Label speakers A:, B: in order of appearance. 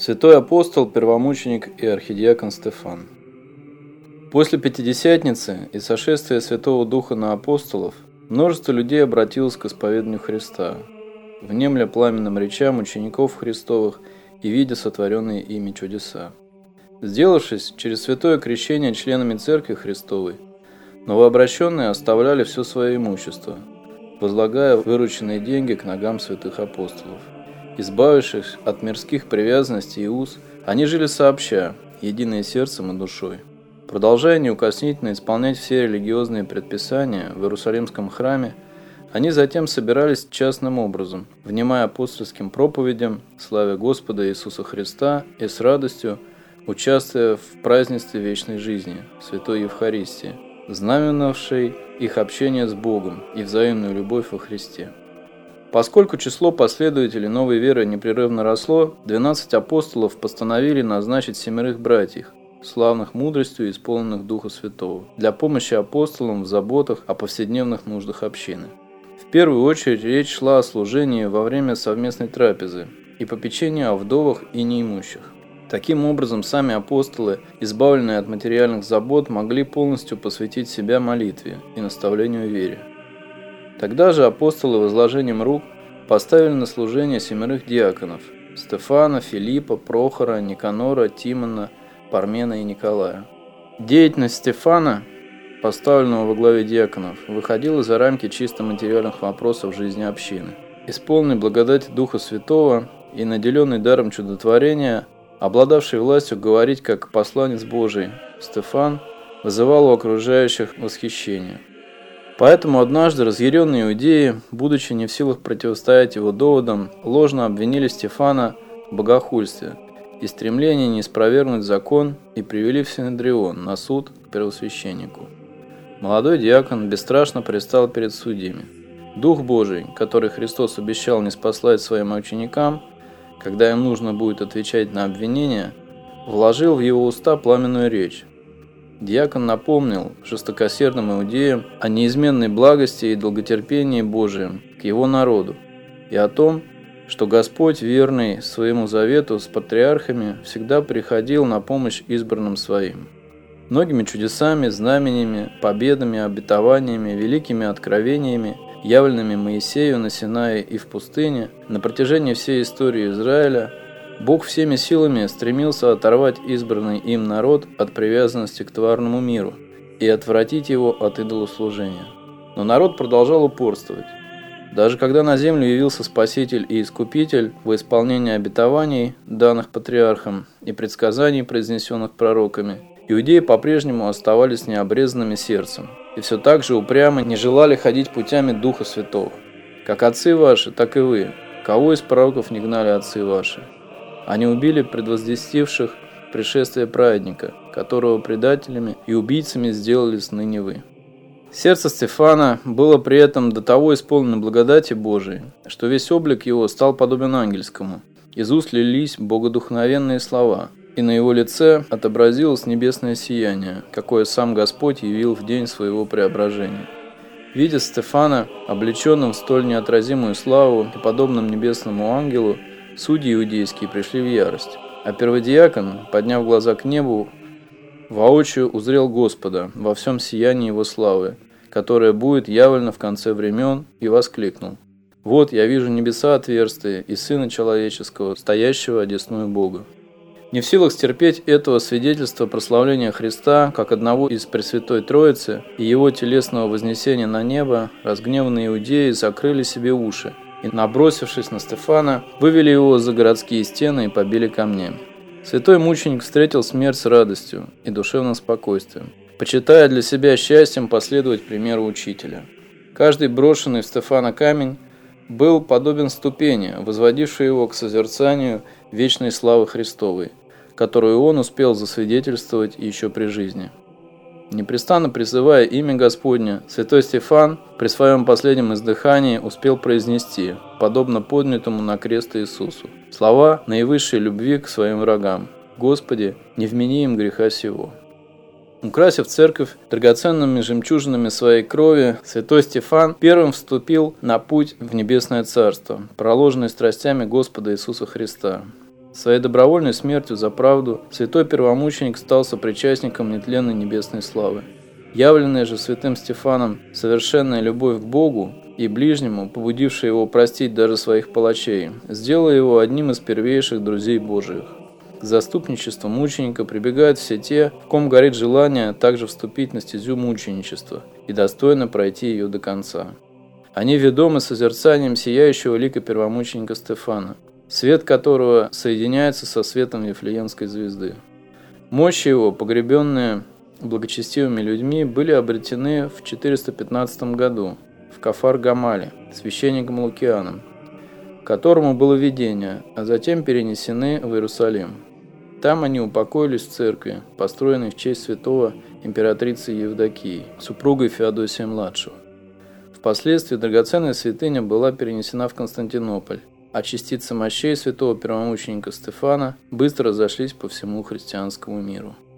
A: Святой апостол, первомученик и архидиакон Стефан. После Пятидесятницы и сошествия Святого Духа на апостолов множество людей обратилось к исповеданию Христа, внемля пламенным речам учеников Христовых и видя сотворенные ими чудеса. Сделавшись через святое крещение членами Церкви Христовой, новообращенные оставляли все свое имущество, возлагая вырученные деньги к ногам святых апостолов. Избавившись от мирских привязанностей и уз, они жили сообща, единые сердцем и душой. Продолжая неукоснительно исполнять все религиозные предписания в Иерусалимском храме, они затем собирались частным образом, внимая апостольским проповедям, славя Господа Иисуса Христа и с радостью участвуя в празднестве вечной жизни, Святой Евхаристии, знаменовавшей их общение с Богом и взаимную любовь во Христе. Поскольку число последователей новой веры непрерывно росло, 12 апостолов постановили назначить 7 братьев, славных мудростью и исполненных Духа Святого, для помощи апостолам в заботах о повседневных нуждах общины. В первую очередь речь шла о служении во время совместной трапезы и попечении о вдовах и неимущих. Таким образом, сами апостолы, избавленные от материальных забот, могли полностью посвятить себя молитве и наставлению вере. Тогда же апостолы возложением рук поставили на служение 7 диаконов – Стефана, Филиппа, Прохора, Никанора, Тимона, Пармена и Николая. Деятельность Стефана, поставленного во главе диаконов, выходила за рамки чисто материальных вопросов жизни общины. Исполненный благодати Духа Святого и наделенный даром чудотворения, обладавший властью говорить как посланец Божий, Стефан вызывал у окружающих восхищение. Поэтому однажды разъяренные иудеи, будучи не в силах противостоять его доводам, ложно обвинили Стефана в богохульстве и стремлении не спровергнуть закон и привели в Синедрион на суд к первосвященнику. Молодой диакон бесстрашно предстал перед судьями. Дух Божий, который Христос обещал ниспослать своим ученикам, когда им нужно будет отвечать на обвинения, вложил в его уста пламенную речь. Диакон напомнил жестокосердным иудеям о неизменной благости и долготерпении Божием к его народу и о том, что Господь, верный своему завету с патриархами, всегда приходил на помощь избранным своим. Многими чудесами, знамениями, победами, обетованиями, великими откровениями, явленными Моисею на Синае и в пустыне, на протяжении всей истории Израиля, Бог всеми силами стремился оторвать избранный им народ от привязанности к тварному миру и отвратить его от идолослужения. Но народ продолжал упорствовать. Даже когда на землю явился Спаситель и Искупитель во исполнение обетований, данных патриархам, и предсказаний, произнесенных пророками, иудеи по-прежнему оставались необрезанными сердцем и все так же упрямо не желали ходить путями Духа Святого. Как отцы ваши, так и вы. Кого из пророков не гнали отцы ваши? Они убили предвозвестивших пришествие праведника, которого предателями и убийцами сделали ныне вы. Сердце Стефана было при этом до того исполнено благодати Божией, что весь облик его стал подобен ангельскому. Из уст лились богодухновенные слова, и на его лице отобразилось небесное сияние, какое сам Господь явил в день своего преображения. Видя Стефана, облеченным в столь неотразимую славу и подобным небесному ангелу, судьи иудейские пришли в ярость, а перводиакон, подняв глаза к небу, воочию узрел Господа во всем сиянии его славы, которая будет явлена в конце времен, и воскликнул: «Вот я вижу небеса отверстые и Сына Человеческого, стоящего одесную Бога». Не в силах стерпеть этого свидетельства прославления Христа, как одного из Пресвятой Троицы, и его телесного вознесения на небо, разгневанные иудеи закрыли себе уши и, набросившись на Стефана, вывели его за городские стены и побили камнями. Святой мученик встретил смерть с радостью и душевным спокойствием, почитая для себя счастьем последовать примеру учителя. Каждый брошенный в Стефана камень был подобен ступени, возводившей его к созерцанию вечной славы Христовой, которую он успел засвидетельствовать еще при жизни. Непрестанно призывая имя Господне, святой Стефан при своем последнем издыхании успел произнести, подобно поднятому на крест Иисусу, слова наивысшей любви к своим врагам: «Господи, не вмени им греха сего». Украсив церковь драгоценными жемчужинами своей крови, святой Стефан первым вступил на путь в небесное царство, проложенный страстями Господа Иисуса Христа. Своей добровольной смертью за правду святой первомученик стал сопричастником нетленной небесной славы. Явленная же святым Стефаном совершенная любовь к Богу и ближнему, побудившая его простить даже своих палачей, сделала его одним из первейших друзей Божиих. К заступничеству мученика прибегают все те, в ком горит желание также вступить на стезю мученичества и достойно пройти ее до конца. Они ведомы созерцанием сияющего лика первомученика Стефана, свет которого соединяется со светом Вифлеемской звезды. Мощи его, погребенные благочестивыми людьми, были обретены в 415 году в Кафар-Гамале священником Лукианом, которому было видение, а затем перенесены в Иерусалим. Там они упокоились в церкви, построенной в честь святого императрицы Евдокии, супругой Феодосия-младшего. Впоследствии драгоценная святыня была перенесена в Константинополь, а частицы мощей святого первомученика Стефана быстро разошлись по всему христианскому миру.